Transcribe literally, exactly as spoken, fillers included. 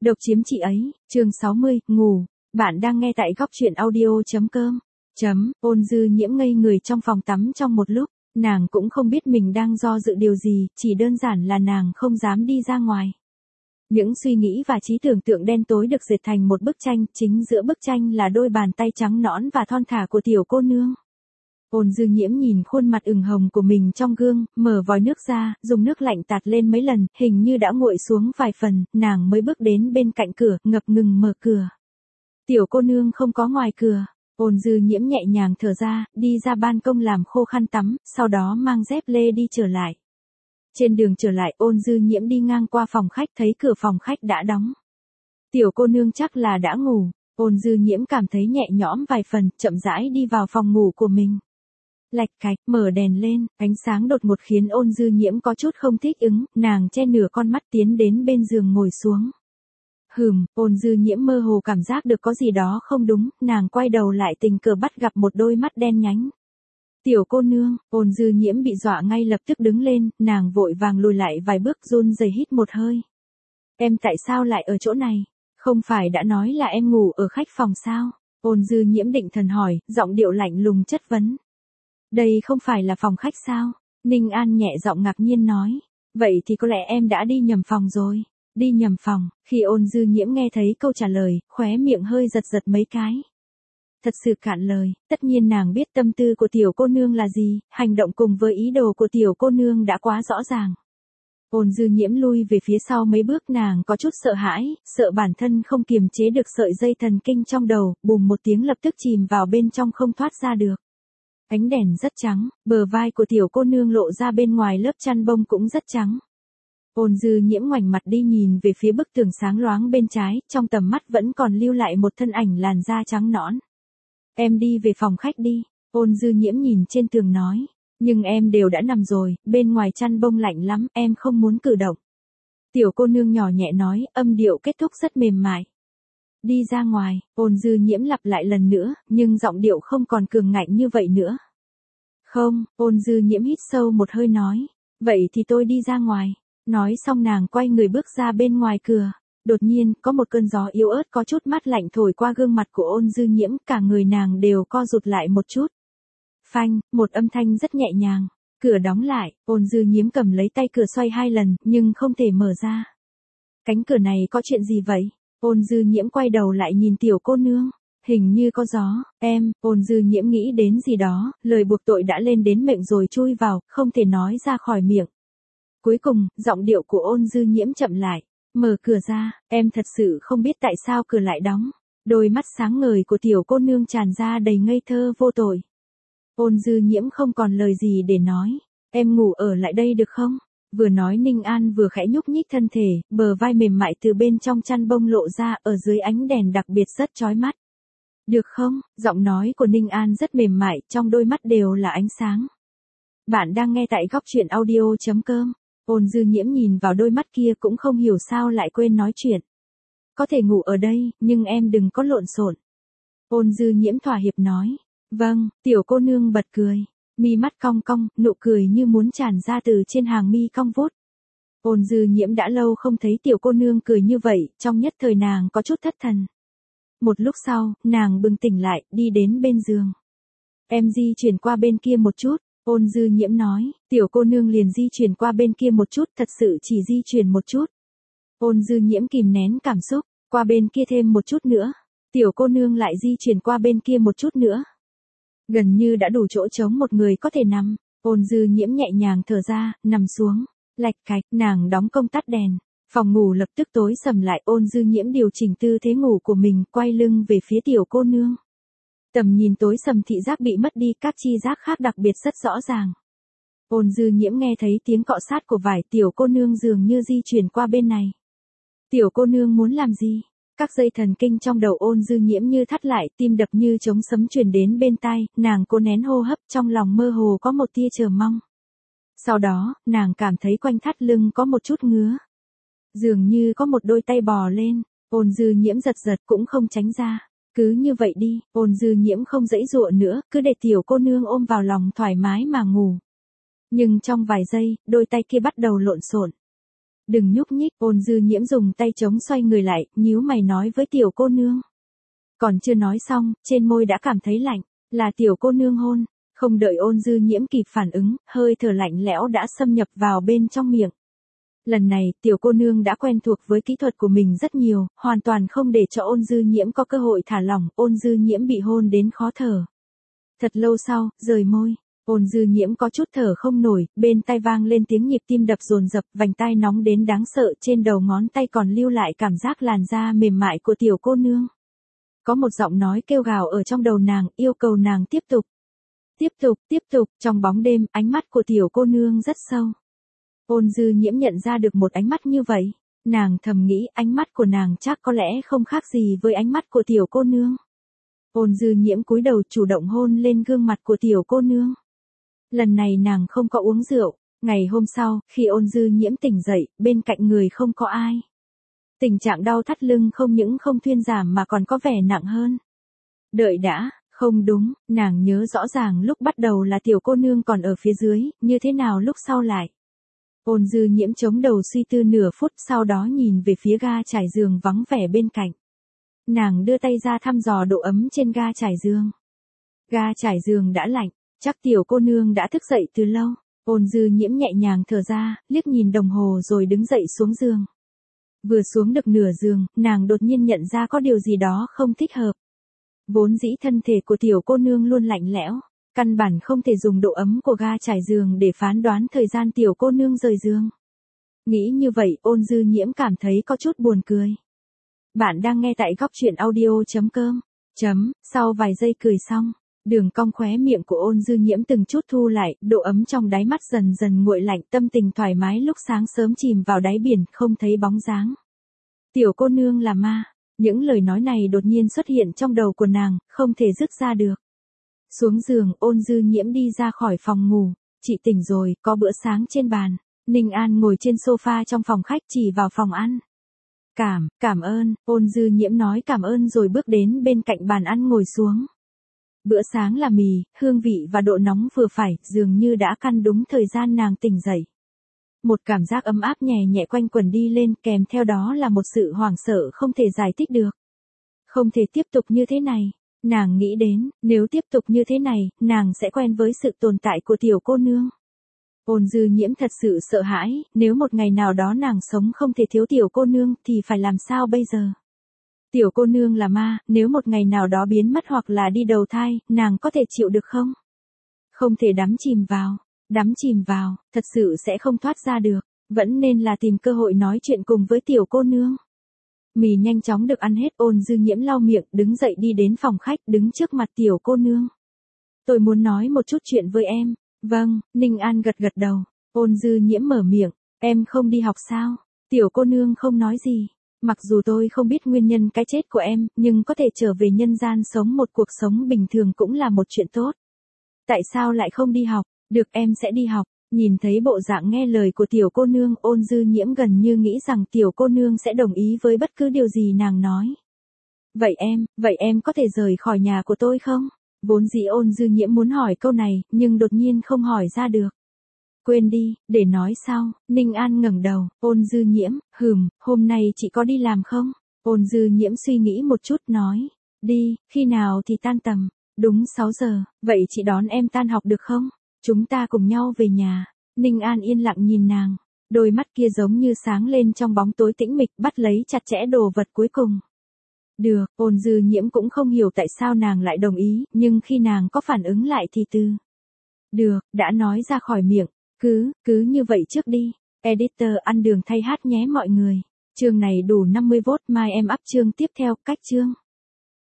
Độc chiếm chị ấy, chương sáu mươi, ngủ. Bạn đang nghe tại góc truyện audio.com. Chấm, Ôn Dư Nhiễm ngây người trong phòng tắm trong một lúc, nàng cũng không biết mình đang do dự điều gì, chỉ đơn giản là nàng không dám đi ra ngoài. Những suy nghĩ và trí tưởng tượng đen tối được dệt thành một bức tranh, chính giữa bức tranh là đôi bàn tay trắng nõn và thon thả của tiểu cô nương. Ôn Dư Nhiễm nhìn khuôn mặt ửng hồng của mình trong gương, mở vòi nước ra, dùng nước lạnh tạt lên mấy lần, hình như đã nguội xuống vài phần, nàng mới bước đến bên cạnh cửa, ngập ngừng mở cửa. Tiểu cô nương không có ngoài cửa. Ôn Dư Nhiễm nhẹ nhàng thở ra, đi ra ban công làm khô khăn tắm, sau đó mang dép lê đi trở lại. Trên đường trở lại, Ôn Dư Nhiễm đi ngang qua phòng khách, thấy cửa phòng khách đã đóng. Tiểu cô nương chắc là đã ngủ. Ôn Dư Nhiễm cảm thấy nhẹ nhõm vài phần, chậm rãi đi vào phòng ngủ của mình. Lạch cạch, mở đèn lên, ánh sáng đột ngột khiến Ôn Dư Nhiễm có chút không thích ứng, nàng che nửa con mắt tiến đến bên giường ngồi xuống. Hừm, Ôn Dư Nhiễm mơ hồ cảm giác được có gì đó không đúng, nàng quay đầu lại tình cờ bắt gặp một đôi mắt đen nhánh. Tiểu cô nương, Ôn Dư Nhiễm bị dọa ngay lập tức đứng lên, nàng vội vàng lùi lại vài bước run rẩy hít một hơi. Em tại sao lại ở chỗ này? Không phải đã nói là em ngủ ở khách phòng sao? Ôn Dư Nhiễm định thần hỏi, giọng điệu lạnh lùng chất vấn. Đây không phải là phòng khách sao? Ninh An nhẹ giọng ngạc nhiên nói. Vậy thì có lẽ em đã đi nhầm phòng rồi. Đi nhầm phòng, khi Ôn Dư Nhiễm nghe thấy câu trả lời, khóe miệng hơi giật giật mấy cái. Thật sự cạn lời, tất nhiên nàng biết tâm tư của tiểu cô nương là gì, hành động cùng với ý đồ của tiểu cô nương đã quá rõ ràng. Ôn Dư Nhiễm lui về phía sau mấy bước, nàng có chút sợ hãi, sợ bản thân không kiềm chế được sợi dây thần kinh trong đầu, bùm một tiếng lập tức chìm vào bên trong không thoát ra được. Ánh đèn rất trắng, bờ vai của tiểu cô nương lộ ra bên ngoài lớp chăn bông cũng rất trắng. Ôn Dư Nhiễm ngoảnh mặt đi nhìn về phía bức tường sáng loáng bên trái, trong tầm mắt vẫn còn lưu lại một thân ảnh làn da trắng nõn. Em đi về phòng khách đi, Ôn Dư Nhiễm nhìn trên tường nói. Nhưng em đều đã nằm rồi, bên ngoài chăn bông lạnh lắm, em không muốn cử động. Tiểu cô nương nhỏ nhẹ nói, âm điệu kết thúc rất mềm mại. Đi ra ngoài, Ôn Dư Nhiễm lặp lại lần nữa, nhưng giọng điệu không còn cường ngạnh như vậy nữa. Không, Ôn Dư Nhiễm hít sâu một hơi nói. Vậy thì tôi đi ra ngoài. Nói xong nàng quay người bước ra bên ngoài cửa. Đột nhiên, có một cơn gió yếu ớt có chút mát lạnh thổi qua gương mặt của Ôn Dư Nhiễm, cả người nàng đều co rụt lại một chút. Phanh, một âm thanh rất nhẹ nhàng. Cửa đóng lại, Ôn Dư Nhiễm cầm lấy tay cửa xoay hai lần, nhưng không thể mở ra. Cánh cửa này có chuyện gì vậy? Ôn Dư Nhiễm quay đầu lại nhìn tiểu cô nương. Hình như có gió, em, Ôn Dư Nhiễm nghĩ đến gì đó, lời buộc tội đã lên đến miệng rồi chui vào, không thể nói ra khỏi miệng. Cuối cùng, giọng điệu của Ôn Dư Nhiễm chậm lại. Mở cửa ra, em thật sự không biết tại sao cửa lại đóng. Đôi mắt sáng ngời của tiểu cô nương tràn ra đầy ngây thơ vô tội. Ôn Dư Nhiễm không còn lời gì để nói. Em ngủ ở lại đây được không? Vừa nói Ninh An vừa khẽ nhúc nhích thân thể, bờ vai mềm mại từ bên trong chăn bông lộ ra ở dưới ánh đèn đặc biệt rất chói mắt. Được không? Giọng nói của Ninh An rất mềm mại, trong đôi mắt đều là ánh sáng. Bạn đang nghe tại góc truyện audio.com. Ôn Dư Nhiễm nhìn vào đôi mắt kia cũng không hiểu sao lại quên nói chuyện. Có thể ngủ ở đây, nhưng em đừng có lộn xộn. Ôn Dư Nhiễm thỏa hiệp nói. Vâng, tiểu cô nương bật cười. Mi mắt cong cong, nụ cười như muốn tràn ra từ trên hàng mi cong vút. Ôn Dư Nhiễm đã lâu không thấy tiểu cô nương cười như vậy, trong nhất thời nàng có chút thất thần. Một lúc sau, nàng bừng tỉnh lại, đi đến bên giường. Em di chuyển qua bên kia một chút. Ôn Dư Nhiễm nói, tiểu cô nương liền di chuyển qua bên kia một chút, thật sự chỉ di chuyển một chút. Ôn Dư Nhiễm kìm nén cảm xúc, qua bên kia thêm một chút nữa. Tiểu cô nương lại di chuyển qua bên kia một chút nữa. Gần như đã đủ chỗ trống một người có thể nằm. Ôn Dư Nhiễm nhẹ nhàng thở ra, nằm xuống. Lạch cạch, nàng đóng công tắt đèn. Phòng ngủ lập tức tối sầm lại. Ôn Dư Nhiễm điều chỉnh tư thế ngủ của mình, quay lưng về phía tiểu cô nương. Tầm nhìn tối sầm, thị giác bị mất đi, các chi giác khác đặc biệt rất rõ ràng. Ôn Dư Nhiễm nghe thấy tiếng cọ sát của vải, tiểu cô nương dường như di chuyển qua bên này. Tiểu cô nương muốn làm gì? Các dây thần kinh trong đầu Ôn Dư Nhiễm như thắt lại, tim đập như trống sấm truyền đến bên tai, nàng cố nén hô hấp, trong lòng mơ hồ có một tia chờ mong. Sau đó, nàng cảm thấy quanh thắt lưng có một chút ngứa. Dường như có một đôi tay bò lên, Ôn Dư Nhiễm giật giật cũng không tránh ra. Cứ như vậy đi, Ôn Dư Nhiễm không dãy dụa nữa, cứ để tiểu cô nương ôm vào lòng thoải mái mà ngủ. Nhưng trong vài giây, đôi tay kia bắt đầu lộn xộn. Đừng nhúc nhích, Ôn Dư Nhiễm dùng tay chống xoay người lại, nhíu mày nói với tiểu cô nương. Còn chưa nói xong, trên môi đã cảm thấy lạnh, là tiểu cô nương hôn, không đợi Ôn Dư Nhiễm kịp phản ứng, hơi thở lạnh lẽo đã xâm nhập vào bên trong miệng. Lần này, tiểu cô nương đã quen thuộc với kỹ thuật của mình rất nhiều, hoàn toàn không để cho Ôn Dư Nhiễm có cơ hội thả lỏng, Ôn Dư Nhiễm bị hôn đến khó thở. Thật lâu sau, rời môi, Ôn Dư Nhiễm có chút thở không nổi, bên tai vang lên tiếng nhịp tim đập dồn dập, vành tai nóng đến đáng sợ, trên đầu ngón tay còn lưu lại cảm giác làn da mềm mại của tiểu cô nương. Có một giọng nói kêu gào ở trong đầu nàng, yêu cầu nàng tiếp tục. Tiếp tục, tiếp tục, trong bóng đêm, ánh mắt của tiểu cô nương rất sâu. Ôn Dư Nhiễm nhận ra được một ánh mắt như vậy, nàng thầm nghĩ ánh mắt của nàng chắc có lẽ không khác gì với ánh mắt của tiểu cô nương. Ôn Dư Nhiễm cúi đầu chủ động hôn lên gương mặt của tiểu cô nương. Lần này nàng không có uống rượu, ngày hôm sau, khi Ôn Dư Nhiễm tỉnh dậy, bên cạnh người không có ai. Tình trạng đau thắt lưng không những không thuyên giảm mà còn có vẻ nặng hơn. Đợi đã, không đúng, nàng nhớ rõ ràng lúc bắt đầu là tiểu cô nương còn ở phía dưới, như thế nào lúc sau lại. Ôn Dư Nhiễm chống đầu suy tư nửa phút, sau đó nhìn về phía ga trải giường vắng vẻ bên cạnh. Nàng đưa tay ra thăm dò độ ấm trên ga trải giường. Ga trải giường đã lạnh, chắc tiểu cô nương đã thức dậy từ lâu. Ôn Dư Nhiễm nhẹ nhàng thở ra, liếc nhìn đồng hồ rồi đứng dậy xuống giường. Vừa xuống được nửa giường, nàng đột nhiên nhận ra có điều gì đó không thích hợp. Vốn dĩ thân thể của tiểu cô nương luôn lạnh lẽo, căn bản không thể dùng độ ấm của ga trải giường để phán đoán thời gian tiểu cô nương rời giường. Nghĩ như vậy, Ôn Dư Nhiễm cảm thấy có chút buồn cười. Bạn đang nghe tại góc truyện audio chấm com. Chấm, sau vài giây cười xong, đường cong khóe miệng của Ôn Dư Nhiễm từng chút thu lại, độ ấm trong đáy mắt dần dần nguội lạnh, tâm tình thoải mái lúc sáng sớm chìm vào đáy biển, không thấy bóng dáng. Tiểu cô nương là ma, những lời nói này đột nhiên xuất hiện trong đầu của nàng, không thể dứt ra được. Xuống giường, Ôn Dư Nhiễm đi ra khỏi phòng ngủ, chị tỉnh rồi, có bữa sáng trên bàn. Ninh An ngồi trên sofa trong phòng khách chỉ vào phòng ăn. Cảm, cảm ơn, Ôn Dư Nhiễm nói cảm ơn rồi bước đến bên cạnh bàn ăn ngồi xuống. Bữa sáng là mì, hương vị và độ nóng vừa phải, dường như đã căn đúng thời gian nàng tỉnh dậy. Một cảm giác ấm áp nhẹ nhẹ quanh quẩn đi lên, kèm theo đó là một sự hoảng sợ không thể giải thích được. Không thể tiếp tục như thế này, nàng nghĩ đến, nếu tiếp tục như thế này, nàng sẽ quen với sự tồn tại của tiểu cô nương. Ôn Dư Nhiễm thật sự sợ hãi, nếu một ngày nào đó nàng sống không thể thiếu tiểu cô nương thì phải làm sao bây giờ? Tiểu cô nương là ma, nếu một ngày nào đó biến mất hoặc là đi đầu thai, nàng có thể chịu được không? Không thể đắm chìm vào, đắm chìm vào, thật sự sẽ không thoát ra được, vẫn nên là tìm cơ hội nói chuyện cùng với tiểu cô nương. Mì nhanh chóng được ăn hết, Ôn Dư Nhiễm lau miệng, đứng dậy đi đến phòng khách, đứng trước mặt tiểu cô nương. Tôi muốn nói một chút chuyện với em. Vâng, Ninh An gật gật đầu. Ôn Dư Nhiễm mở miệng, em không đi học sao? Tiểu cô nương không nói gì. Mặc dù tôi không biết nguyên nhân cái chết của em, nhưng có thể trở về nhân gian sống một cuộc sống bình thường cũng là một chuyện tốt. Tại sao lại không đi học? Được, em sẽ đi học. Nhìn thấy bộ dạng nghe lời của tiểu cô nương, Ôn Dư Nhiễm gần như nghĩ rằng tiểu cô nương sẽ đồng ý với bất cứ điều gì nàng nói. Vậy em, vậy em có thể rời khỏi nhà của tôi không? Vốn dĩ Ôn Dư Nhiễm muốn hỏi câu này, nhưng đột nhiên không hỏi ra được. Quên đi, để nói sau. Ninh An ngẩng đầu, Ôn Dư Nhiễm, hừm, hôm nay chị có đi làm không? Ôn Dư Nhiễm suy nghĩ một chút nói, đi, khi nào thì tan tầm? Đúng sáu giờ, vậy chị đón em tan học được không? Chúng ta cùng nhau về nhà. Ninh An yên lặng nhìn nàng, đôi mắt kia giống như sáng lên trong bóng tối tĩnh mịch, bắt lấy chặt chẽ đồ vật cuối cùng. Được, Ôn Dư Nhiễm cũng không hiểu tại sao nàng lại đồng ý, nhưng khi nàng có phản ứng lại thì từ. Được, đã nói ra khỏi miệng, cứ, cứ như vậy trước đi. Editor ăn đường thay hát nhé mọi người. Chương này đủ năm mươi vốt, mai em up chương tiếp theo, cách chương.